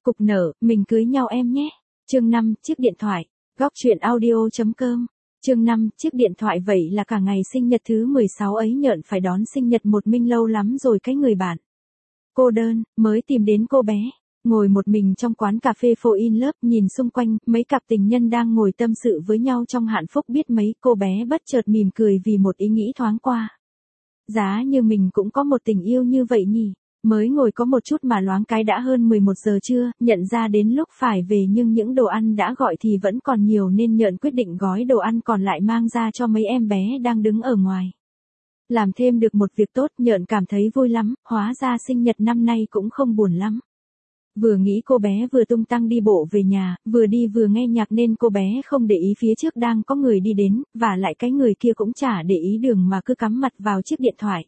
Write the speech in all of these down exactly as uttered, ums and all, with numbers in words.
Cục nở, mình cưới nhau em nhé. Chương năm, chiếc điện thoại. Góc truyện audio chấm com. Chương năm, chiếc điện thoại. Vậy là cả ngày sinh nhật thứ mười sáu ấy Nhợn phải đón sinh nhật một mình lâu lắm rồi cái người bạn. Cô đơn, mới tìm đến cô bé. Ngồi một mình trong quán cà phê Four in Love, nhìn xung quanh, mấy cặp tình nhân đang ngồi tâm sự với nhau trong hạnh phúc biết mấy. Cô bé bất chợt mỉm cười vì một ý nghĩ thoáng qua. Giá như mình cũng có một tình yêu như vậy nhỉ. Mới ngồi có một chút mà loáng cái đã hơn mười một giờ trưa, nhận ra đến lúc phải về nhưng những đồ ăn đã gọi thì vẫn còn nhiều nên Nhợn quyết định gói đồ ăn còn lại mang ra cho mấy em bé đang đứng ở ngoài. Làm thêm được một việc tốt, Nhợn cảm thấy vui lắm, hóa ra sinh nhật năm nay cũng không buồn lắm. Vừa nghĩ cô bé vừa tung tăng đi bộ về nhà, vừa đi vừa nghe nhạc nên cô bé không để ý phía trước đang có người đi đến, và lại cái người kia cũng chả để ý đường mà cứ cắm mặt vào chiếc điện thoại.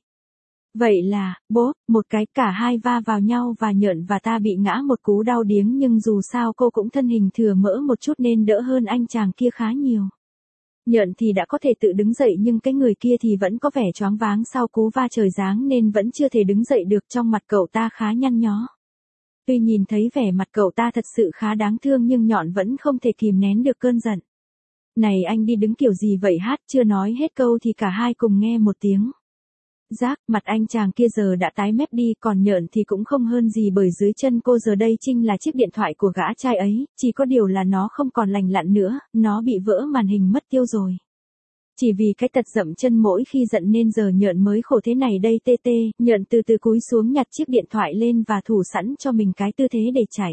Vậy là, bố, một cái cả hai va vào nhau và Nhợn và ta bị ngã một cú đau điếng nhưng dù sao cô cũng thân hình thừa mỡ một chút nên đỡ hơn anh chàng kia khá nhiều. Nhợn thì đã có thể tự đứng dậy nhưng cái người kia thì vẫn có vẻ choáng váng sau cú va trời giáng nên vẫn chưa thể đứng dậy được, trong mặt cậu ta khá nhăn nhó. Tuy nhìn thấy vẻ mặt cậu ta thật sự khá đáng thương nhưng Nhọn vẫn không thể kìm nén được cơn giận. Này anh đi đứng kiểu gì vậy hát, chưa nói hết câu thì cả hai cùng nghe một tiếng. Rác, mặt anh chàng kia giờ đã tái mét đi, còn Nhợn thì cũng không hơn gì bởi dưới chân cô giờ đây chính là chiếc điện thoại của gã trai ấy, chỉ có điều là nó không còn lành lặn nữa, nó bị vỡ màn hình mất tiêu rồi. Chỉ vì cái tật dậm chân mỗi khi giận nên giờ Nhợn mới khổ thế này đây tê tê. Nhợn từ từ cúi xuống nhặt chiếc điện thoại lên và thủ sẵn cho mình cái tư thế để chạy.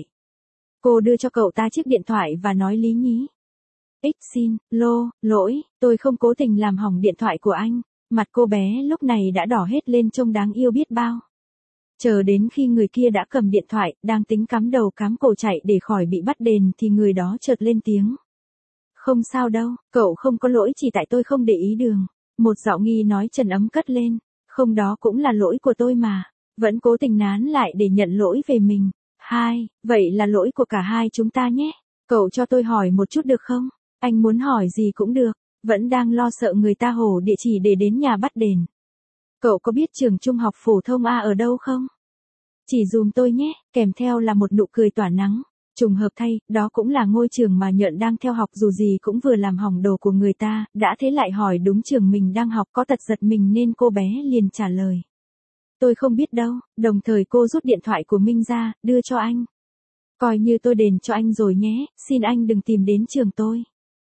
Cô đưa cho cậu ta chiếc điện thoại và nói lý nhí. Ích xin, lô, lỗi, tôi không cố tình làm hỏng điện thoại của anh. Mặt cô bé lúc này đã đỏ hết lên trông đáng yêu biết bao. Chờ đến khi người kia đã cầm điện thoại, đang tính cắm đầu cắm cổ chạy để khỏi bị bắt đền thì người đó chợt lên tiếng. Không sao đâu, cậu không có lỗi, chỉ tại tôi không để ý đường. Một giọng nghi nói trầm ấm cất lên. Không, đó cũng là lỗi của tôi mà. Vẫn cố tình nán lại để nhận lỗi về mình. Hai, vậy là lỗi của cả hai chúng ta nhé. Cậu cho tôi hỏi một chút được không? Anh muốn hỏi gì cũng được. Vẫn đang lo sợ người ta hổ địa chỉ để đến nhà bắt đền. Cậu có biết trường trung học phổ thông A ở đâu không? Chỉ dùm tôi nhé, kèm theo là một nụ cười tỏa nắng. Trùng hợp thay, đó cũng là ngôi trường mà Nhợn đang theo học, dù gì cũng vừa làm hỏng đồ của người ta, đã thế lại hỏi đúng trường mình đang học, có tật giật mình nên cô bé liền trả lời. Tôi không biết đâu, đồng thời cô rút điện thoại của Minh ra, đưa cho anh. Coi như tôi đền cho anh rồi nhé, xin anh đừng tìm đến trường tôi.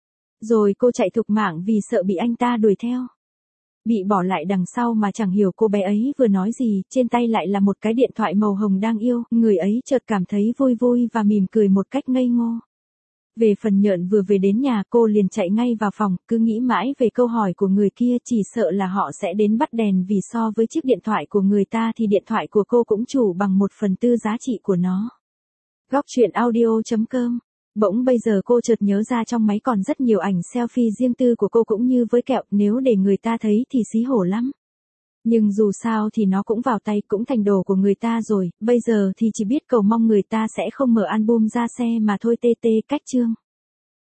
Rồi cô chạy thục mạng vì sợ bị anh ta đuổi theo. Bị bỏ lại đằng sau mà chẳng hiểu cô bé ấy vừa nói gì, trên tay lại là một cái điện thoại màu hồng đang yêu, người ấy chợt cảm thấy vui vui và mỉm cười một cách ngây ngô. Về phần Nhợn vừa về đến nhà cô liền chạy ngay vào phòng, cứ nghĩ mãi về câu hỏi của người kia, chỉ sợ là họ sẽ đến bắt đèn vì so với chiếc điện thoại của người ta thì điện thoại của cô cũng chủ bằng một phần tư giá trị của nó. Góc truyện audio chấm com. Bỗng bây giờ cô chợt nhớ ra trong máy còn rất nhiều ảnh selfie riêng tư của cô cũng như với kẹo, nếu để người ta thấy thì xí hổ lắm. Nhưng dù sao thì nó cũng vào tay, cũng thành đồ của người ta rồi, bây giờ thì chỉ biết cầu mong người ta sẽ không mở album ra xe mà thôi tê tê. Cách chương.